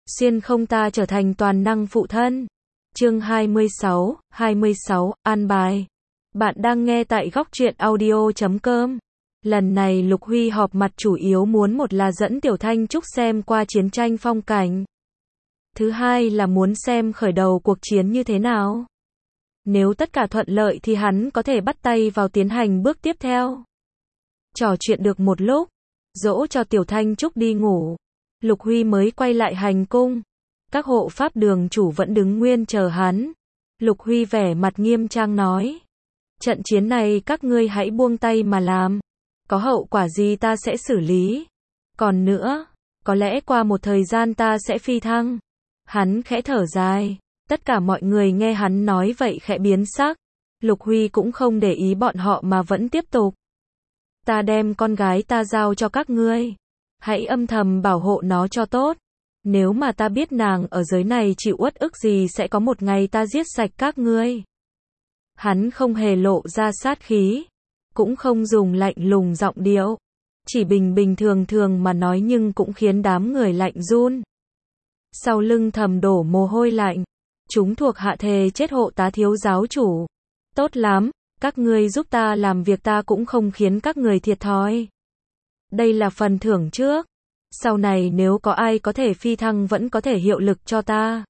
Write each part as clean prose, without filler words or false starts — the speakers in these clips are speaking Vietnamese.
Xuyên không ta trở thành toàn năng phụ thân. Chương 26, an bài. Bạn đang nghe tại góc truyện audio.com. Lần này Lục Huy họp mặt chủ yếu muốn một là dẫn Tiểu Thanh Trúc xem qua chiến tranh phong cảnh. Thứ hai là muốn xem khởi đầu cuộc chiến như thế nào. Nếu tất cả thuận lợi thì hắn có thể bắt tay vào tiến hành bước tiếp theo. Trò chuyện được một lúc, dỗ cho Tiểu Thanh Trúc đi ngủ, Lục Huy mới quay lại hành cung. Các hộ pháp đường chủ vẫn đứng nguyên chờ hắn. Lục Huy vẻ mặt nghiêm trang nói: trận chiến này các ngươi hãy buông tay mà làm. Có hậu quả gì ta sẽ xử lý. Còn nữa, có lẽ qua một thời gian ta sẽ phi thăng. Hắn khẽ thở dài. Tất cả mọi người nghe hắn nói vậy khẽ biến sắc. Lục Huy cũng không để ý bọn họ mà vẫn tiếp tục. Ta đem con gái ta giao cho các ngươi. Hãy âm thầm bảo hộ nó cho tốt. Nếu mà ta biết nàng ở giới này chịu uất ức gì sẽ có một ngày ta giết sạch các ngươi. Hắn không hề lộ ra sát khí, cũng không dùng lạnh lùng giọng điệu, chỉ bình bình thường thường mà nói nhưng cũng khiến đám người lạnh run. Sau lưng thầm đổ mồ hôi lạnh, chúng thuộc hạ thề chết hộ tá thiếu giáo chủ. Tốt lắm, các ngươi giúp ta làm việc ta cũng không khiến các người thiệt thòi. Đây là phần thưởng trước. Sau này nếu có ai có thể phi thăng vẫn có thể hiệu lực cho ta.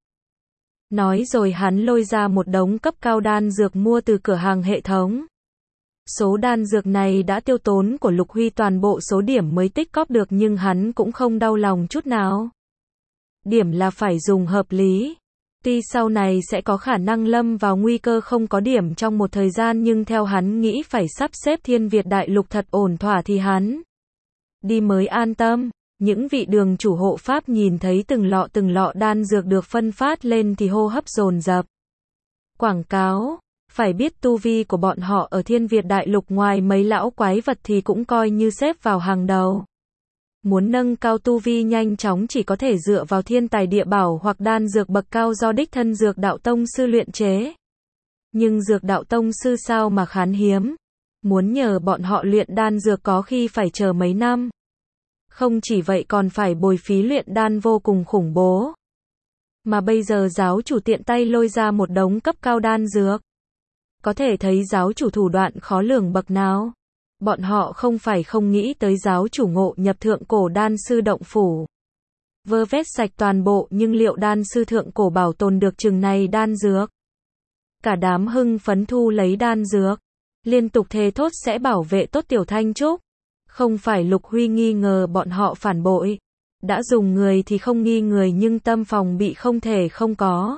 Nói rồi hắn lôi ra một đống cấp cao đan dược mua từ cửa hàng hệ thống. Số đan dược này đã tiêu tốn của Lục Huy toàn bộ số điểm mới tích cóp được nhưng hắn cũng không đau lòng chút nào. Điểm là phải dùng hợp lý. Tuy sau này sẽ có khả năng lâm vào nguy cơ không có điểm trong một thời gian nhưng theo hắn nghĩ phải sắp xếp Thiên Việt Đại Lục thật ổn thỏa thì hắn đi mới an tâm. Những vị đường chủ hộ pháp nhìn thấy từng lọ đan dược được phân phát lên thì hô hấp dồn dập. Quảng cáo, phải biết tu vi của bọn họ ở Thiên Việt Đại Lục ngoài mấy lão quái vật thì cũng coi như xếp vào hàng đầu. Muốn nâng cao tu vi nhanh chóng chỉ có thể dựa vào thiên tài địa bảo hoặc đan dược bậc cao do đích thân Dược Đạo Tông sư luyện chế. Nhưng Dược Đạo Tông sư sao mà khan hiếm. Muốn nhờ bọn họ luyện đan dược có khi phải chờ mấy năm. Không chỉ vậy còn phải bồi phí luyện đan vô cùng khủng bố. Mà bây giờ giáo chủ tiện tay lôi ra một đống cấp cao đan dược. Có thể thấy giáo chủ thủ đoạn khó lường bậc nào. Bọn họ không phải không nghĩ tới giáo chủ ngộ nhập thượng cổ đan sư động phủ. Vơ vét sạch toàn bộ nhưng liệu đan sư thượng cổ bảo tồn được chừng này đan dược. Cả đám hưng phấn thu lấy đan dược. Liên tục thề thốt sẽ bảo vệ tốt Tiểu Thanh Trúc. Không phải Lục Huy nghi ngờ bọn họ phản bội. Đã dùng người thì không nghi người nhưng tâm phòng bị không thể không có.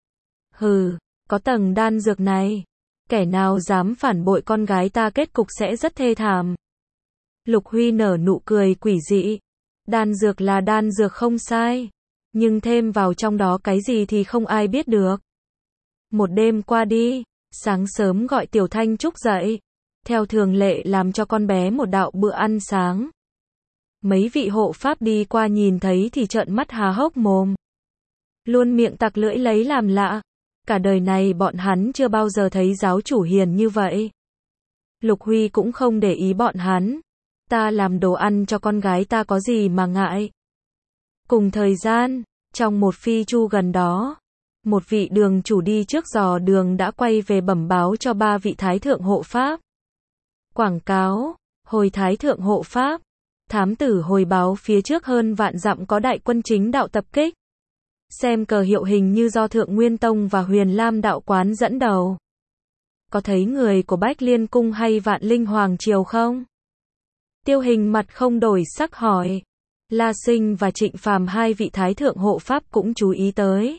Hừ, có tầng đan dược này. Kẻ nào dám phản bội con gái ta kết cục sẽ rất thê thảm. Lục Huy nở nụ cười quỷ dị. Đan dược là đan dược không sai. Nhưng thêm vào trong đó cái gì thì không ai biết được. Một đêm qua đi, sáng sớm gọi Tiểu Thanh Trúc dậy. Theo thường lệ làm cho con bé một đạo bữa ăn sáng. Mấy vị hộ pháp đi qua nhìn thấy thì trợn mắt há hốc mồm. Luôn miệng tặc lưỡi lấy làm lạ. Cả đời này bọn hắn chưa bao giờ thấy giáo chủ hiền như vậy. Lục Huy cũng không để ý bọn hắn. Ta làm đồ ăn cho con gái ta có gì mà ngại. Cùng thời gian, trong một phi chu gần đó, một vị đường chủ đi trước dò đường đã quay về bẩm báo cho ba vị thái thượng hộ pháp. Quảng cáo, hồi thái thượng hộ pháp, thám tử hồi báo phía trước hơn vạn dặm có đại quân chính đạo tập kích. Xem cờ hiệu hình như do Thượng Nguyên Tông và Huyền Lam đạo quán dẫn đầu. Có thấy người của Bách Liên Cung hay Vạn Linh Hoàng Triều không? Tiêu Hình mặt không đổi sắc hỏi. La Sinh và Trịnh Phàm hai vị thái thượng hộ pháp cũng chú ý tới.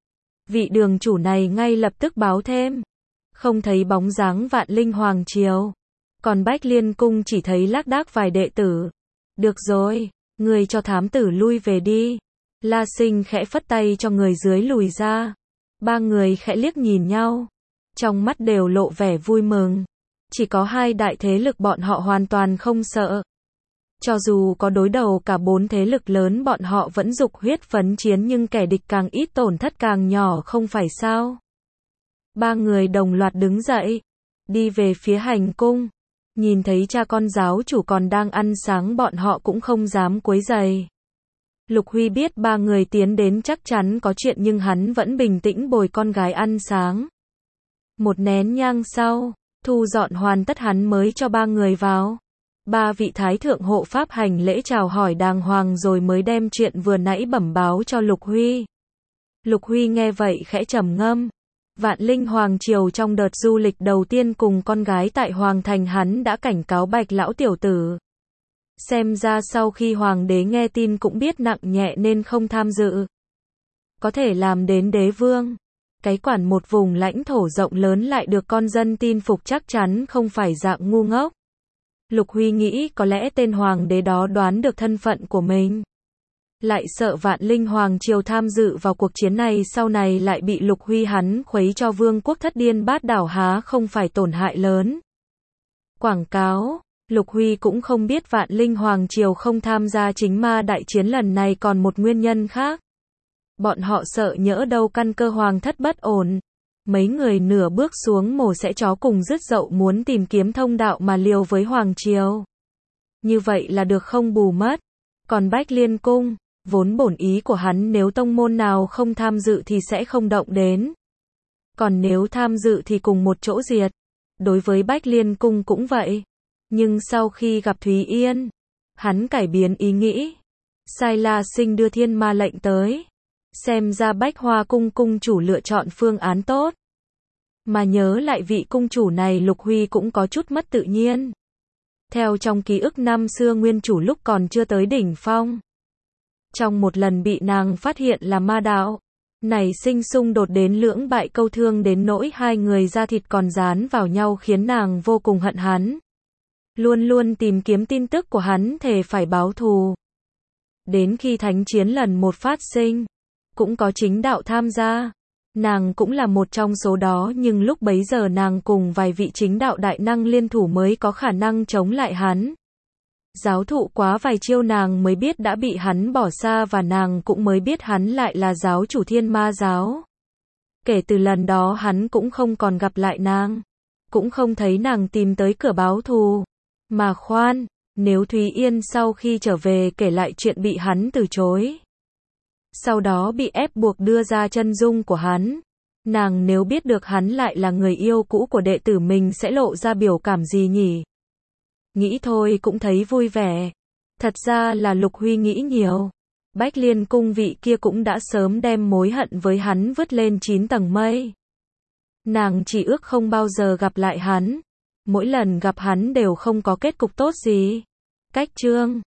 Vị đường chủ này ngay lập tức báo thêm. Không thấy bóng dáng Vạn Linh Hoàng Triều. Còn Bách Liên Cung chỉ thấy lác đác vài đệ tử. Được rồi, người cho thám tử lui về đi. La Sinh khẽ phất tay cho người dưới lùi ra. Ba người khẽ liếc nhìn nhau. Trong mắt đều lộ vẻ vui mừng. Chỉ có hai đại thế lực bọn họ hoàn toàn không sợ. Cho dù có đối đầu cả bốn thế lực lớn bọn họ vẫn dục huyết phấn chiến nhưng kẻ địch càng ít tổn thất càng nhỏ không phải sao. Ba người đồng loạt đứng dậy. Đi về phía hành cung. Nhìn thấy cha con giáo chủ còn đang ăn sáng bọn họ cũng không dám quấy rầy. Lục Huy biết ba người tiến đến chắc chắn có chuyện nhưng hắn vẫn bình tĩnh bồi con gái ăn sáng. Một nén nhang sau, thu dọn hoàn tất hắn mới cho ba người vào. Ba vị thái thượng hộ pháp hành lễ chào hỏi đàng hoàng rồi mới đem chuyện vừa nãy bẩm báo cho Lục Huy. Lục Huy nghe vậy khẽ trầm ngâm. Vạn Linh Hoàng Triều trong đợt du lịch đầu tiên cùng con gái tại Hoàng Thành hắn đã cảnh cáo Bạch lão tiểu tử. Xem ra sau khi Hoàng đế nghe tin cũng biết nặng nhẹ nên không tham dự. Có thể làm đến đế vương. Cái quản một vùng lãnh thổ rộng lớn lại được con dân tin phục chắc chắn không phải dạng ngu ngốc. Lục Huy nghĩ có lẽ tên Hoàng đế đó đoán được thân phận của mình. Lại sợ Vạn Linh Hoàng Triều tham dự vào cuộc chiến này sau này lại bị Lục Huy hắn khuấy cho vương quốc thất điên bát đảo há không phải tổn hại lớn. Quảng cáo, Lục Huy cũng không biết Vạn Linh Hoàng Triều không tham gia chính ma đại chiến lần này còn một nguyên nhân khác. Bọn họ sợ nhỡ đâu căn cơ hoàng thất bất ổn. Mấy người nửa bước xuống mồ sẽ chó cùng rứt dậu muốn tìm kiếm thông đạo mà liều với Hoàng Triều. Như vậy là được không bù mất. Còn Bách Liên Cung, vốn bổn ý của hắn nếu tông môn nào không tham dự thì sẽ không động đến. Còn nếu tham dự thì cùng một chỗ diệt. Đối với Bách Liên Cung cũng vậy. Nhưng sau khi gặp Thúy Yên, hắn cải biến ý nghĩ. Sai La Sinh đưa thiên ma lệnh tới. Xem ra Bách Hoa Cung cung chủ lựa chọn phương án tốt. Mà nhớ lại vị cung chủ này Lục Huy cũng có chút mất tự nhiên. Theo trong ký ức năm xưa nguyên chủ lúc còn chưa tới đỉnh phong. Trong một lần bị nàng phát hiện là ma đạo. Nảy sinh xung đột đến lưỡng bại câu thương đến nỗi hai người da thịt còn dán vào nhau khiến nàng vô cùng hận hắn. Luôn luôn tìm kiếm tin tức của hắn thề phải báo thù. Đến khi thánh chiến lần một phát sinh, cũng có chính đạo tham gia. Nàng cũng là một trong số đó nhưng lúc bấy giờ nàng cùng vài vị chính đạo đại năng liên thủ mới có khả năng chống lại hắn. Giáo thụ quá vài chiêu nàng mới biết đã bị hắn bỏ xa và nàng cũng mới biết hắn lại là giáo chủ Thiên Ma giáo. Kể từ lần đó hắn cũng không còn gặp lại nàng. Cũng không thấy nàng tìm tới cửa báo thù. Mà khoan, nếu Thúy Yên sau khi trở về kể lại chuyện bị hắn từ chối. Sau đó bị ép buộc đưa ra chân dung của hắn. Nàng nếu biết được hắn lại là người yêu cũ của đệ tử mình sẽ lộ ra biểu cảm gì nhỉ? Nghĩ thôi cũng thấy vui vẻ. Thật ra là Lục Huy nghĩ nhiều. Bách Liên Cung vị kia cũng đã sớm đem mối hận với hắn vứt lên 9 tầng mây. Nàng chỉ ước không bao giờ gặp lại hắn. Mỗi lần gặp hắn đều không có kết cục tốt gì. Cách chương